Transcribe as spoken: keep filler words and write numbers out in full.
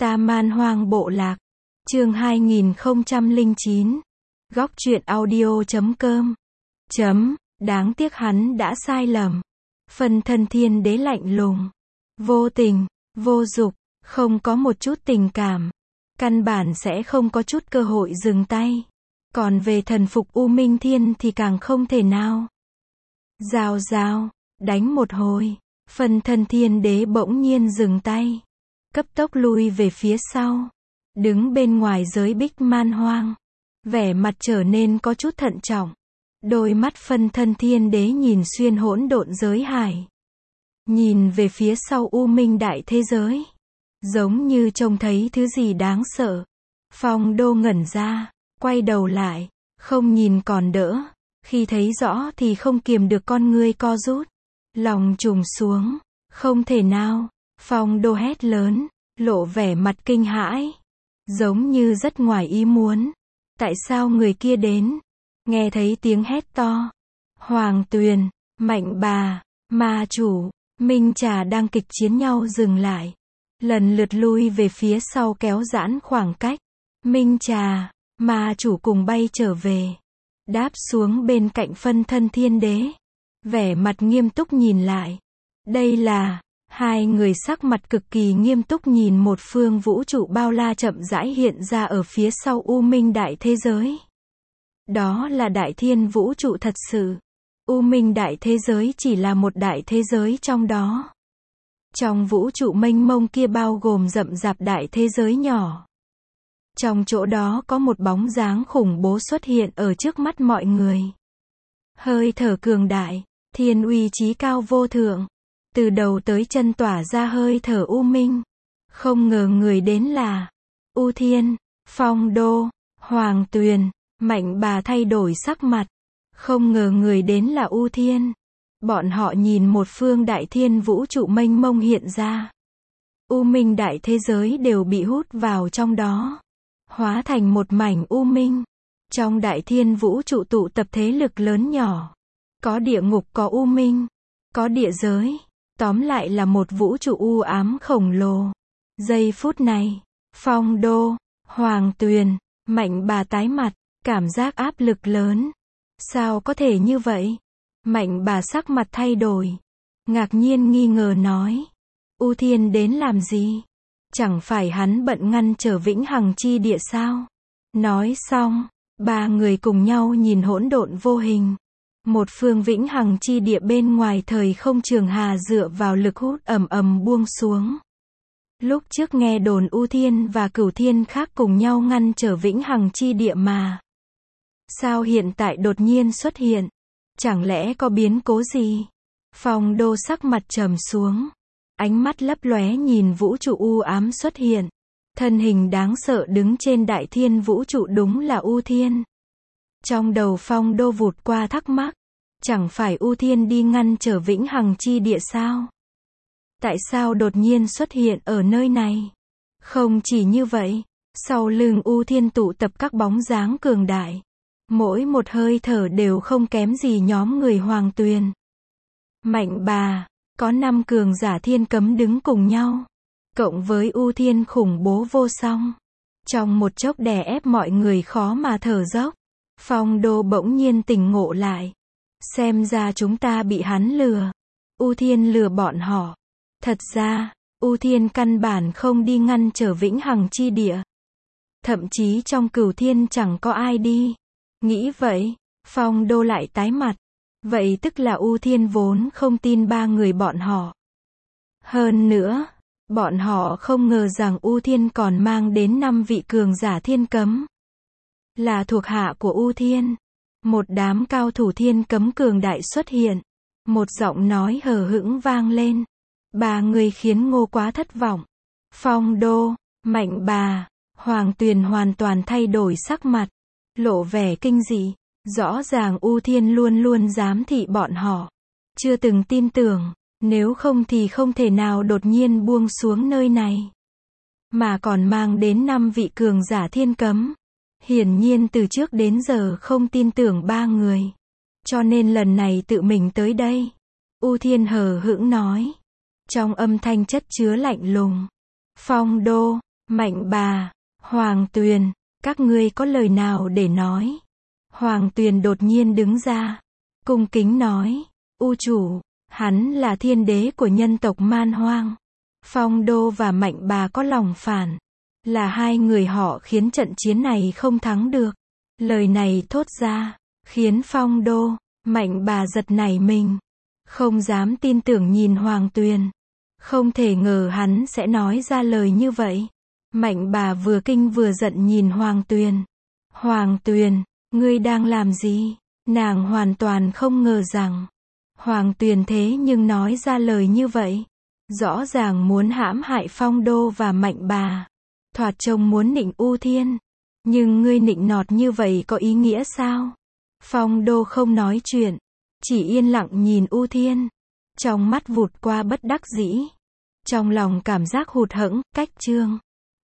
Ta Man Hoang Bộ Lạc. Chương hai nghìn không trăm lẻ chín. Góc truyện audio chấm com. Chấm, đáng tiếc hắn đã sai lầm. Phần thân thiên đế lạnh lùng, vô tình, vô dục, không có một chút tình cảm. Căn bản sẽ không có chút cơ hội dừng tay. Còn về thần phục U Minh Thiên thì càng không thể nào. Rào rào, đánh một hồi, phần thân thiên đế bỗng nhiên dừng tay. Cấp tốc lui về phía sau. Đứng bên ngoài giới bích man hoang. Vẻ mặt trở nên có chút thận trọng. Đôi mắt phân thân thiên đế nhìn xuyên hỗn độn giới hải. Nhìn về phía sau U Minh đại thế giới. Giống như trông thấy thứ gì đáng sợ. Phong Đô ngẩn ra, quay đầu lại, không nhìn còn đỡ. Khi thấy rõ thì không kiềm được con ngươi co rút. Lòng trùng xuống, không thể nào. Phong Đô hét lớn, lộ vẻ mặt kinh hãi. Giống như rất ngoài ý muốn. Tại sao người kia đến? Nghe thấy tiếng hét to. Hoàng Tuyền, Mạnh Bà, Ma Chủ, Minh Trà đang kịch chiến nhau dừng lại. Lần lượt lui về phía sau kéo giãn khoảng cách. Minh Trà, Ma Chủ cùng bay trở về. Đáp xuống bên cạnh phân thân thiên đế. Vẻ mặt nghiêm túc nhìn lại. Đây là... Hai người sắc mặt cực kỳ nghiêm túc nhìn một phương vũ trụ bao la chậm rãi hiện ra ở phía sau U Minh đại thế giới. Đó là đại thiên vũ trụ thật sự. U Minh đại thế giới chỉ là một đại thế giới trong đó. Trong vũ trụ mênh mông kia bao gồm rậm rạp đại thế giới nhỏ. Trong chỗ đó có một bóng dáng khủng bố xuất hiện ở trước mắt mọi người. Hơi thở cường đại, thiên uy chí cao vô thượng. Từ đầu tới chân tỏa ra hơi thở U Minh. Không ngờ người đến là U Thiên, Phong Đô, Hoàng Tuyền, Mạnh Bà thay đổi sắc mặt. Không ngờ người đến là U Thiên. Bọn họ nhìn một phương đại thiên vũ trụ mênh mông hiện ra. U Minh đại thế giới đều bị hút vào trong đó. Hóa thành một mảnh U Minh. Trong đại thiên vũ trụ tụ tập thế lực lớn nhỏ. Có địa ngục có U Minh. Có địa giới. Tóm lại là một vũ trụ u ám khổng lồ. Giây phút này, Phong Đô, Hoàng Tuyền, Mạnh Bà tái mặt, cảm giác áp lực lớn. Sao có thể như vậy? Mạnh Bà sắc mặt thay đổi. Ngạc nhiên nghi ngờ nói. U Thiên đến làm gì? Chẳng phải hắn bận ngăn trở vĩnh hằng chi địa sao? Nói xong, ba người cùng nhau nhìn hỗn độn vô hình. Một phương vĩnh hằng chi địa bên ngoài thời không trường hà dựa vào lực hút ầm ầm buông xuống. Lúc trước nghe đồn U Thiên và Cửu Thiên khác cùng nhau ngăn trở vĩnh hằng chi địa mà. Sao hiện tại đột nhiên xuất hiện? Chẳng lẽ có biến cố gì? Phong Đô sắc mặt trầm xuống. Ánh mắt lấp lóe nhìn vũ trụ u ám xuất hiện. Thân hình đáng sợ đứng trên đại thiên vũ trụ đúng là U Thiên. Trong đầu Phong Đô vụt qua thắc mắc. Chẳng phải U Thiên đi ngăn trở vĩnh hằng chi địa sao? Tại sao đột nhiên xuất hiện ở nơi này? Không chỉ như vậy, sau lưng U Thiên tụ tập các bóng dáng cường đại. Mỗi một hơi thở đều không kém gì nhóm người Hoàng Tuyền. Mạnh Bà, có năm cường giả thiên cấm đứng cùng nhau. Cộng với U Thiên khủng bố vô song. Trong một chốc đè ép mọi người khó mà thở dốc. Phong Đô bỗng nhiên tỉnh ngộ lại. Xem ra chúng ta bị hắn lừa. U Thiên lừa bọn họ. Thật ra, U Thiên căn bản không đi ngăn trở vĩnh hằng chi địa. Thậm chí trong Cửu Thiên chẳng có ai đi. Nghĩ vậy, Phong Đô lại tái mặt. Vậy tức là U Thiên vốn không tin ba người bọn họ. Hơn nữa, bọn họ không ngờ rằng U Thiên còn mang đến năm vị cường giả thiên cấm. Là thuộc hạ của U Thiên. Một đám cao thủ thiên cấm cường đại xuất hiện. Một giọng nói hờ hững vang lên. Ba người khiến Ngô quá thất vọng. Phong Đô, Mạnh Bà, Hoàng Tuyền hoàn toàn thay đổi sắc mặt. Lộ vẻ kinh dị. Rõ ràng U Thiên luôn luôn giám thị bọn họ. Chưa từng tin tưởng. Nếu không thì không thể nào đột nhiên buông xuống nơi này. Mà còn mang đến năm vị cường giả thiên cấm. Hiển nhiên từ trước đến giờ không tin tưởng ba người. Cho nên lần này tự mình tới đây. U Thiên hờ hững nói. Trong âm thanh chất chứa lạnh lùng. Phong Đô, Mạnh bà, Hoàng Tuyền, các ngươi có lời nào để nói? Hoàng Tuyền đột nhiên đứng ra, cung kính nói, U chủ, hắn là thiên đế của nhân tộc Man Hoang. Phong Đô và Mạnh bà có lòng phản, là hai người họ khiến trận chiến này không thắng được. Lời này thốt ra, khiến Phong Đô, Mạnh bà giật nảy mình, không dám tin tưởng nhìn Hoàng Tuyền. Không thể ngờ hắn sẽ nói ra lời như vậy. Mạnh bà vừa kinh vừa giận nhìn Hoàng Tuyền. Hoàng Tuyền, ngươi đang làm gì? Nàng hoàn toàn không ngờ rằng Hoàng Tuyền thế nhưng nói ra lời như vậy. Rõ ràng muốn hãm hại Phong Đô và Mạnh bà. Thoạt trông muốn nịnh U Thiên. Nhưng ngươi nịnh nọt như vậy có ý nghĩa sao? Phong Đô không nói chuyện, chỉ yên lặng nhìn U Thiên. Trong mắt vụt qua bất đắc dĩ. Trong lòng cảm giác hụt hẫng, cách chương.